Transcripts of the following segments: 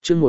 chương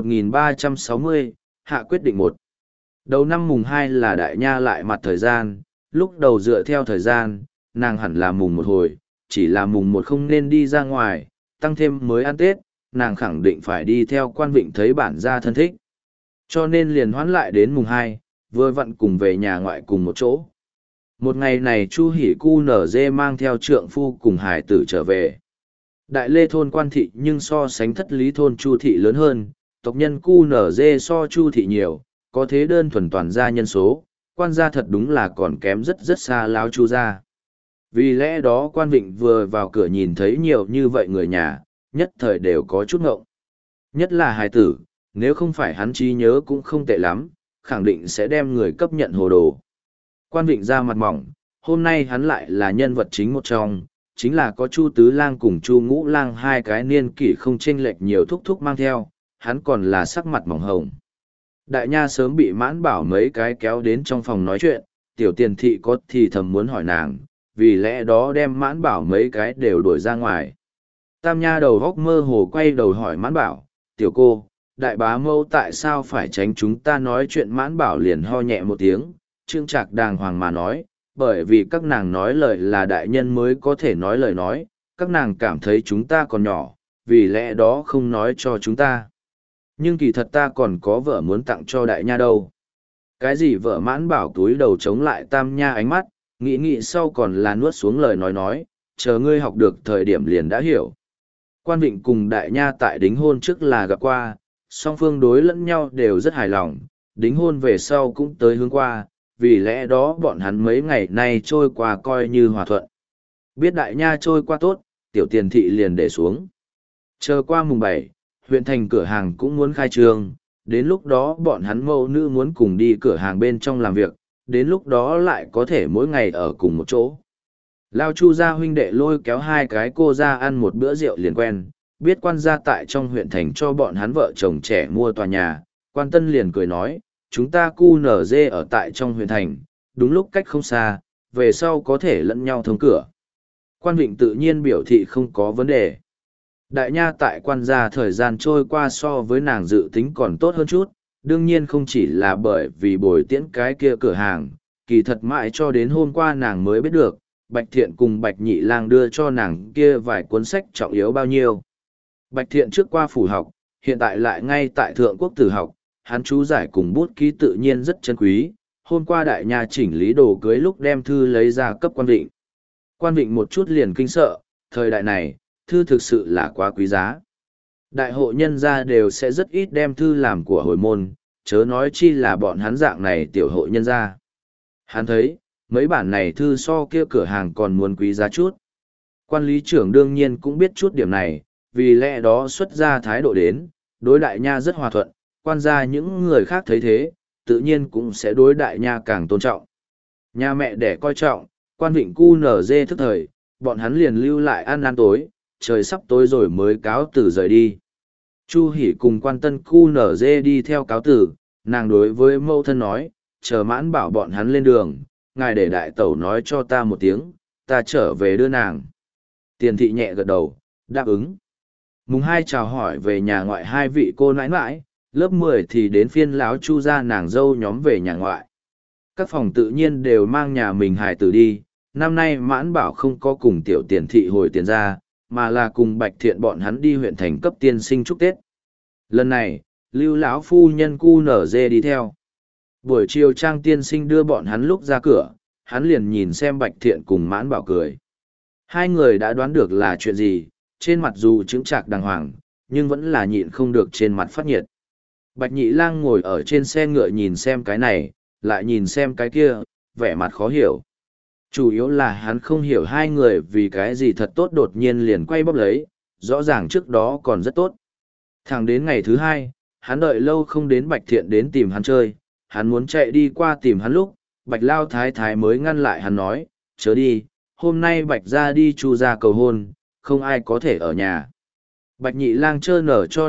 1360, hạ quyết định 1. Đầu năm mùng 2 là đại nha lại mặt thời gian, lúc đầu dựa theo thời gian, nàng hẳn là mùng 1 hồi, chỉ là mùng 1 không nên đi ra ngoài, tăng thêm mới ăn Tết, nàng khẳng định phải đi theo Quan Vịnh thấy bản gia thân thích. Cho nên liền hoãn lại đến mùng 2, vừa vặn cùng về nhà ngoại cùng một chỗ. Một ngày này Chu Hỉ Cu nở dê mang theo trượng phu cùng hải tử trở về. Đại Lê thôn Quan thị nhưng so sánh Thất Lý thôn Chu thị lớn hơn, tộc nhân Cu nở dê so Chu thị nhiều, có thế đơn thuần toàn gia nhân số, Quan gia thật đúng là còn kém rất rất xa láo Chu gia. Vì lẽ đó Quan Vịnh vừa vào cửa nhìn thấy nhiều như vậy người nhà, nhất thời đều có chút ngộng. Nhất là hài tử, nếu không phải hắn trí nhớ cũng không tệ lắm, khẳng định sẽ đem người cấp nhận hồ đồ. Quan Vịnh ra mặt mỏng, hôm nay hắn lại là nhân vật chính một trong, chính là có Chu Tứ Lang cùng Chu Ngũ Lang hai cái niên kỷ không chênh lệch nhiều thúc thúc mang theo, hắn còn là sắc mặt mỏng hồng. Đại nha sớm bị Mãn Bảo mấy cái kéo đến trong phòng nói chuyện, tiểu tiền thị có thì thầm muốn hỏi nàng, vì lẽ đó đem Mãn Bảo mấy cái đều đuổi ra ngoài. Tam nha đầu góc mơ hồ quay đầu hỏi Mãn Bảo, tiểu cô, đại bá mâu tại sao phải tránh chúng ta nói chuyện? Mãn Bảo liền ho nhẹ một tiếng, trương trạc đàng hoàng mà nói, bởi vì các nàng nói lời là đại nhân mới có thể nói lời nói, các nàng cảm thấy chúng ta còn nhỏ, vì lẽ đó không nói cho chúng ta. Nhưng kỳ thật ta còn có vợ muốn tặng cho đại nha đâu. Cái gì vợ? Mãn Bảo túi đầu chống lại tam nha ánh mắt, nghĩ sau còn là nuốt xuống lời nói, chờ ngươi học được thời điểm liền đã hiểu. Quan Vịnh cùng đại nha tại đính hôn trước là gặp qua, song phương đối lẫn nhau đều rất hài lòng, đính hôn về sau cũng tới hướng qua, vì lẽ đó bọn hắn mấy ngày nay trôi qua coi như hòa thuận. Biết đại nha trôi qua tốt, tiểu tiền thị liền để xuống. Chờ qua mùng 7, huyện thành cửa hàng cũng muốn khai trương, đến lúc đó bọn hắn mẫu nữ muốn cùng đi cửa hàng bên trong làm việc, đến lúc đó lại có thể mỗi ngày ở cùng một chỗ. Lao Chu gia huynh đệ lôi kéo hai cái cô ra ăn một bữa rượu liền quen, biết quan gia tại trong huyện thành cho bọn hắn vợ chồng trẻ mua tòa nhà, Quan Tân liền cười nói, chúng ta cu nở dê ở tại trong huyện thành, đúng lúc cách không xa, về sau có thể lẫn nhau thông cửa. Quan Vịnh tự nhiên biểu thị không có vấn đề. Đại nha tại quan gia thời gian trôi qua so với nàng dự tính còn tốt hơn chút, đương nhiên không chỉ là bởi vì bồi tiễn cái kia cửa hàng, kỳ thật mãi cho đến hôm qua nàng mới biết được, Bạch Thiện cùng Bạch Nhị Lang đưa cho nàng kia vài cuốn sách trọng yếu bao nhiêu. Bạch Thiện trước qua phủ học, hiện tại lại ngay tại Thượng Quốc Tử học, hắn chú giải cùng bút ký tự nhiên rất chân quý. Hôm qua đại nha chỉnh lý đồ cưới lúc đem thư lấy ra cấp Quan Vịnh. Quan Vịnh một chút liền kinh sợ, thời đại này, thư thực sự là quá quý giá. Đại hộ nhân gia đều sẽ rất ít đem thư làm của hồi môn, chớ nói chi là bọn hắn dạng này tiểu hộ nhân gia. Hắn thấy, mấy bản này thư so kia cửa hàng còn muốn quý giá chút. Quan lý trưởng đương nhiên cũng biết chút điểm này, vì lẽ đó xuất ra thái độ đến, đối đại nha rất hòa thuận, quan gia những người khác thấy thế, tự nhiên cũng sẽ đối đại nha càng tôn trọng. Nhà mẹ đẻ coi trọng, Quan Vịnh cu nở dê thức thời, bọn hắn liền lưu lại ăn tối, trời sắp tối rồi mới cáo tử rời đi. Chu Hỉ cùng Quan Tân cu nở dê đi theo cáo tử, nàng đối với mẫu thân nói, chờ Mãn Bảo bọn hắn lên đường, ngài để đại tẩu nói cho ta một tiếng, ta trở về đưa nàng. Tiền thị nhẹ gật đầu, đáp ứng. Mùng 2 chào hỏi về nhà ngoại hai vị cô nãi nãi, lớp 10 thì đến phiên láo Chu ra nàng dâu nhóm về nhà ngoại. Các phòng tự nhiên đều mang nhà mình hài tử đi, năm nay Mãn Bảo không có cùng tiểu tiền thị hồi tiền ra, mà là cùng Bạch Thiện bọn hắn đi huyện thành cấp tiên sinh chúc Tết. Lần này, Lưu lão phu nhân cu nở dê đi theo. Buổi chiều Trang tiên sinh đưa bọn hắn lúc ra cửa, hắn liền nhìn xem Bạch Thiện cùng Mãn Bảo cười. Hai người đã đoán được là chuyện gì, trên mặt dù chứng trạc đàng hoàng, nhưng vẫn là nhịn không được trên mặt phát nhiệt. Bạch Nhị Lang ngồi ở trên xe ngựa nhìn xem cái này, lại nhìn xem cái kia, vẻ mặt khó hiểu. Chủ yếu là hắn không hiểu hai người vì cái gì thật tốt đột nhiên liền quay bóp lấy, rõ ràng trước đó còn rất tốt. Thẳng đến ngày thứ hai, hắn đợi lâu không đến Bạch Thiện đến tìm hắn chơi, hắn muốn chạy đi qua tìm hắn lúc, Bạch Lao Thái Thái mới ngăn lại hắn nói, chớ đi, hôm nay Bạch ra đi Chu ra cầu hôn, không ai có thể ở nhà. Bạch Nhị Lang trơ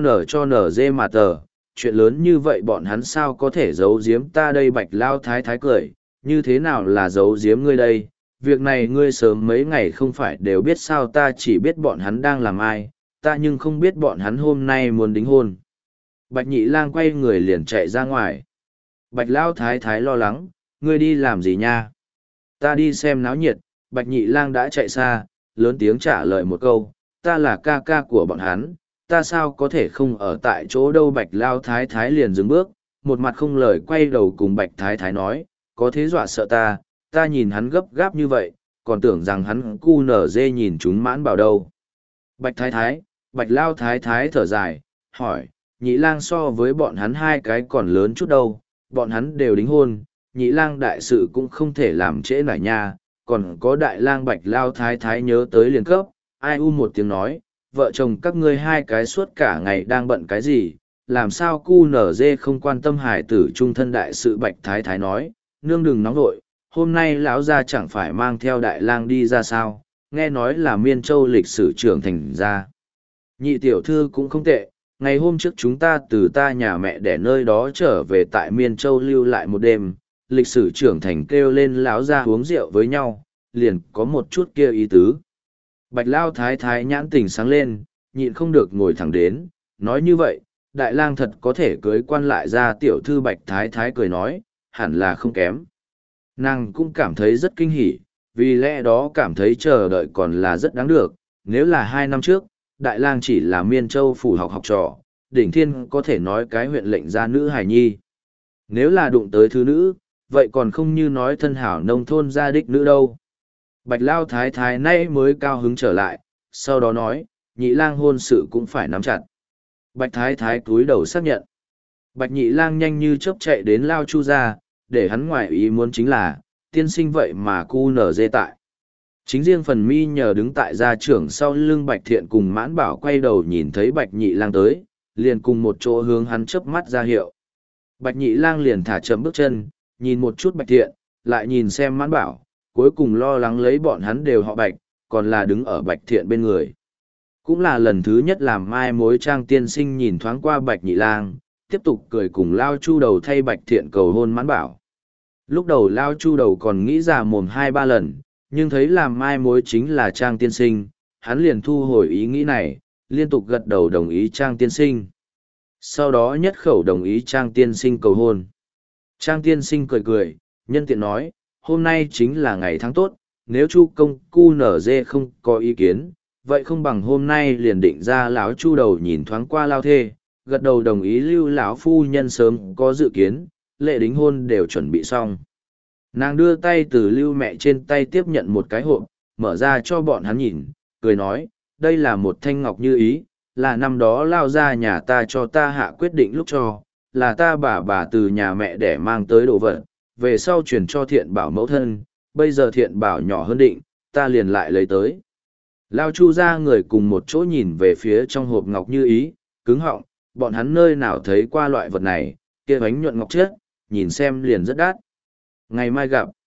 nở dê mà tờ, chuyện lớn như vậy bọn hắn sao có thể giấu giếm ta đây? Bạch Lao Thái Thái cười, như thế nào là giấu giếm ngươi đây? Việc này ngươi sớm mấy ngày không phải đều biết sao? Ta chỉ biết bọn hắn đang làm ai, ta nhưng không biết bọn hắn hôm nay muốn đính hôn. Bạch nhị lang quay người liền chạy ra ngoài. Bạch lao thái thái lo lắng, ngươi đi làm gì nha? Ta đi xem náo nhiệt. Bạch nhị lang đã chạy xa, lớn tiếng trả lời một câu, ta là ca ca của bọn hắn, ta sao có thể không ở tại chỗ đâu. Bạch lao thái thái liền dừng bước, một mặt không lời quay đầu cùng Bạch thái thái nói, có thế dọa sợ ta, ta nhìn hắn gấp gáp như vậy, còn tưởng rằng hắn cu nở dê nhìn chúng mãn bảo đâu. Bạch thái thái, Bạch lao thái thái thở dài, hỏi, nhị lang so với bọn hắn hai cái còn lớn chút đâu, bọn hắn đều đính hôn, nhị lang đại sự cũng không thể làm trễ nải nha, còn có đại lang. Bạch lao thái thái nhớ tới liền cấp, ai u một tiếng nói, vợ chồng các ngươi hai cái suốt cả ngày đang bận cái gì, làm sao cu nở dê không quan tâm hải tử trung thân đại sự. Bạch thái thái nói, nương đừng nóng vội, hôm nay lão gia chẳng phải mang theo đại lang đi ra sao, nghe nói là Miên Châu lịch sử trưởng thành ra. Nhị tiểu thư cũng không tệ, ngày hôm trước chúng ta từ ta nhà mẹ để nơi đó trở về tại Miên Châu lưu lại một đêm, lịch sử trưởng thành kêu lên lão gia uống rượu với nhau, liền có một chút kia ý tứ. Bạch lao thái thái nhãn tình sáng lên, nhịn không được ngồi thẳng đến, nói như vậy, đại lang thật có thể cưới quan lại ra. Tiểu thư Bạch thái thái cười nói, hẳn là không kém. Nàng cũng cảm thấy rất kinh hỉ, vì lẽ đó cảm thấy chờ đợi còn là rất đáng được. Nếu là 2 năm trước, đại lang chỉ là Miên Châu phủ học trò, đỉnh thiên có thể nói cái huyện lệnh gia nữ hài nhi. Nếu là đụng tới thứ nữ, vậy còn không như nói thân hảo nông thôn gia đích nữ đâu. Bạch lao thái thái nay mới cao hứng trở lại, sau đó nói, nhị lang hôn sự cũng phải nắm chặt. Bạch thái thái cúi đầu xác nhận. Bạch nhị lang nhanh như chớp chạy đến Lao Chu ra, để hắn ngoài ý muốn chính là, tiên sinh vậy mà cu nở dê tại. Chính riêng phần mi nhờ đứng tại gia trưởng sau lưng Bạch Thiện cùng Mãn Bảo quay đầu nhìn thấy Bạch nhị lang tới, liền cùng một chỗ hướng hắn chớp mắt ra hiệu. Bạch nhị lang liền thả chậm bước chân, nhìn một chút Bạch Thiện, lại nhìn xem Mãn Bảo, cuối cùng lo lắng lấy bọn hắn đều họ Bạch, còn là đứng ở Bạch Thiện bên người. Cũng là lần thứ nhất làm mai mối trang tiên sinh nhìn thoáng qua Bạch nhị lang, tiếp tục cười cùng Lao Chu đầu thay Bạch Thiện cầu hôn Mãn Bảo. Lúc đầu Lao Chu đầu còn nghĩ ra mồm 2-3 lần, nhưng thấy làm mai mối chính là trang tiên sinh, hắn liền thu hồi ý nghĩ này, liên tục gật đầu đồng ý trang tiên sinh. Sau đó nhất khẩu đồng ý trang tiên sinh cầu hôn. Trang tiên sinh cười cười, nhân tiện nói, hôm nay chính là ngày tháng tốt, nếu Chu công cu nở dê không có ý kiến, vậy không bằng hôm nay liền định ra. Lão Chu đầu nhìn thoáng qua Lao thê, gật đầu đồng ý. Lưu lão phu nhân sớm có dự kiến, lễ đính hôn đều chuẩn bị xong. Nàng đưa tay từ Lưu mẹ trên tay tiếp nhận một cái hộp, mở ra cho bọn hắn nhìn, cười nói, đây là một thanh ngọc như ý, là năm đó Lao ra nhà ta cho ta hạ quyết định lúc cho, là ta bà từ nhà mẹ để mang tới đồ vật, về sau truyền cho Thiện Bảo mẫu thân, bây giờ Thiện Bảo nhỏ hơn định, ta liền lại lấy tới. Lao Chu ra người cùng một chỗ nhìn về phía trong hộp ngọc như ý, cứng họng, bọn hắn nơi nào thấy qua loại vật này, kia bánh nhuận ngọc chết, nhìn xem liền rất đắt. Ngày mai gặp.